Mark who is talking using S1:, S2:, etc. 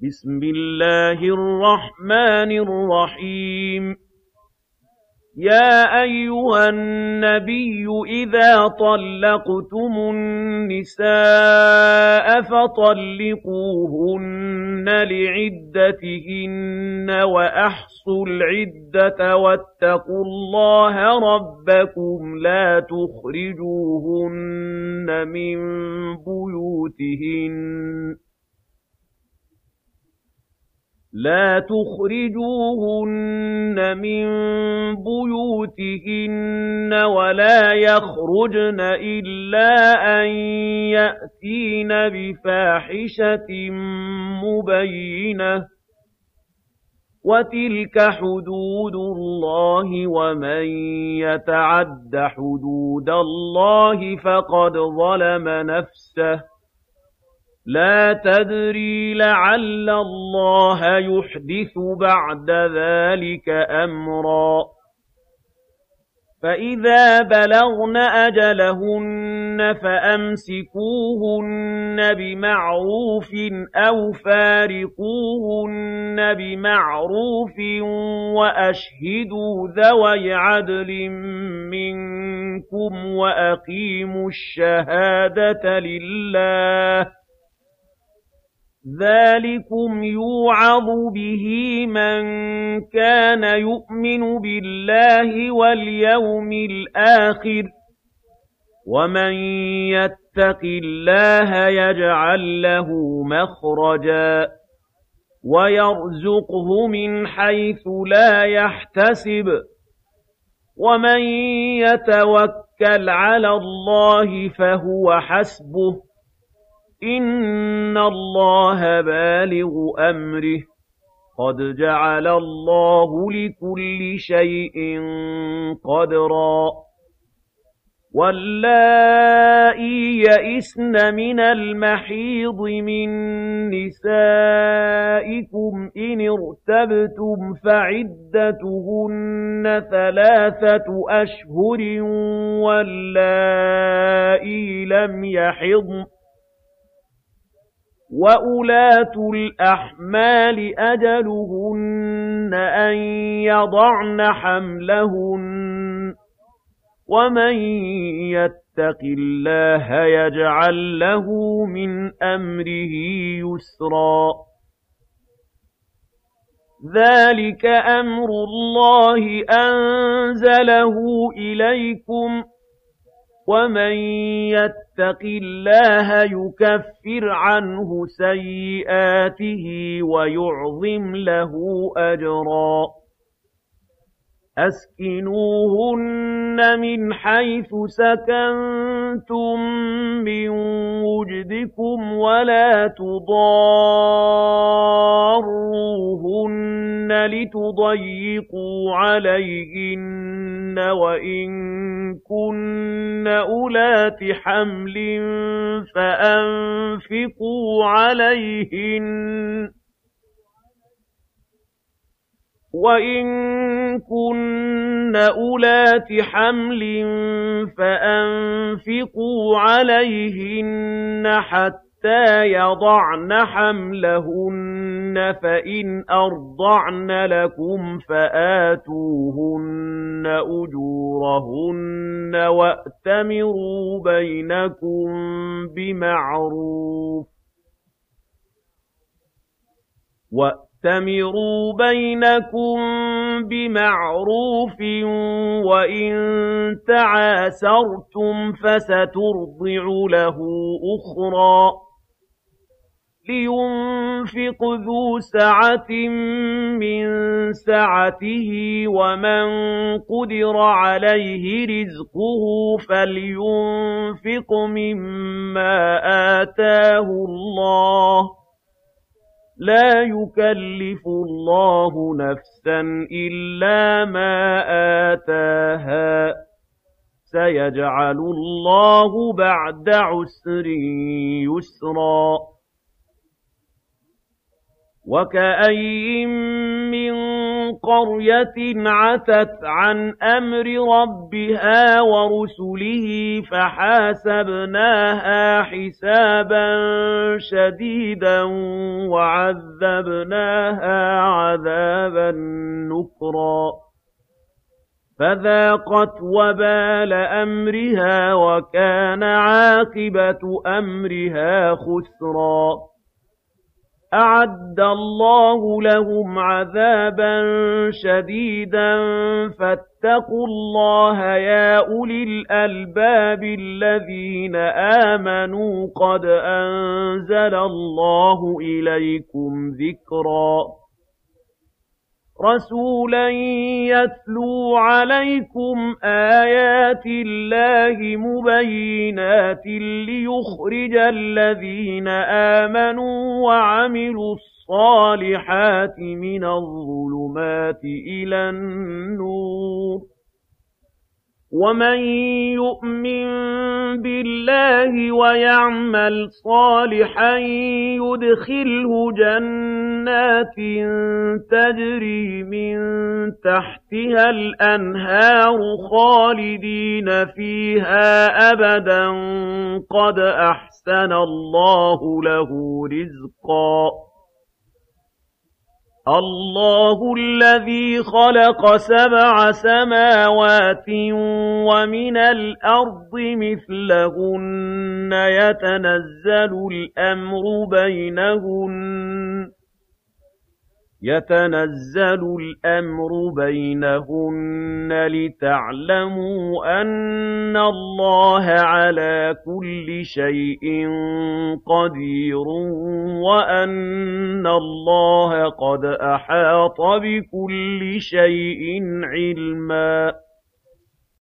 S1: بسم الله الرحمن الرحيم يا أيها النبي إذا طلقتم النساء فطلقوهن لعدتهن وأحصوا العدة واتقوا الله ربكم لا تخرجوهن من بيوتهن ولا يخرجن إلا أن يأتين بفاحشة مبينة وتلك حدود الله ومن يتعد حدود الله فقد ظلم نفسه لا تدري لعل الله يحدث بعد ذلك أمرا فإذا بلغن أجلهن فأمسكوهن بمعروف أو فارقوهن بمعروف وأشهدوا ذوي عدل منكم وأقيموا الشهادة لله ذلكم يوعظ به من كان يؤمن بالله واليوم الآخر ومن يتق الله يجعل له مخرجا ويرزقه من حيث لا يحتسب ومن يتوكل على الله فهو حسبه إن الله بالغ أمره قد جعل الله لكل شيء قدرا واللائي يئسن من المحيض من نسائكم إن ارتبتم فعدتهن 3 أشهر واللائي لم يحضن وأولاة الأحمال أجلهن أن يضعن حملهن ومن يتق الله يجعل له من أمره يسرا ذلك أمر الله أنزله إليكم ومن يتق الله يكفر عنه سيئاته ويعظم له أجرا أسكنوهن من حيث سكنتم من وجدكم ولا تضاروهن لتضيقوا عليهن وإن كن أولات حمل فأنفقوا عليهن حتى يضعن حملهن فإن أرضعن لكم فآتوهن أجورهن وَأْتَمِرُوا بَيْنَكُم بِمَعْرُوفٍ وَإِن تَعَاسَرْتُمْ فَسَتُرْضِعُ لَهُ أُخْرَىٰ لِيُنفِقْ ذُو سَعَةٍ مِّن سَعَتِهِ وَمَن قُدِرَ عَلَيْهِ رِزْقُهُ فَلْيُنفِقْ مِمَّا آتَاهُ اللَّهُ لا يكلف الله نفسا إلا ما آتاها سيجعل الله بعد عسر يسرا وكأين من قرية عتت عن أمر ربها ورسله فحاسبناها حسابا شديدا وعذبناها عذابا نكرا فذاقت وبال أمرها وكان عاقبة أمرها خسرا أعد الله لهم عذابا شديدا فاتقوا الله يا أولي الألباب الذين آمنوا قد أنزل الله إليكم ذكرا رسولا يتلو عليكم آيات الله مبينات ليخرج الذين آمنوا وعملوا الصالحات من الظلمات إلى النور ومن يؤمن بالله ويعمل صالحا يدخله جنات تجري من تحتها الأنهار خالدين فيها أبدا قد أحسن الله له رزقا الله الذي خلق 7 سماوات ومن الأرض مثلهن يتنزل الأمر بينهن لتعلموا أن الله على كل شيء قدير وأن الله قد أحاط بكل شيء علما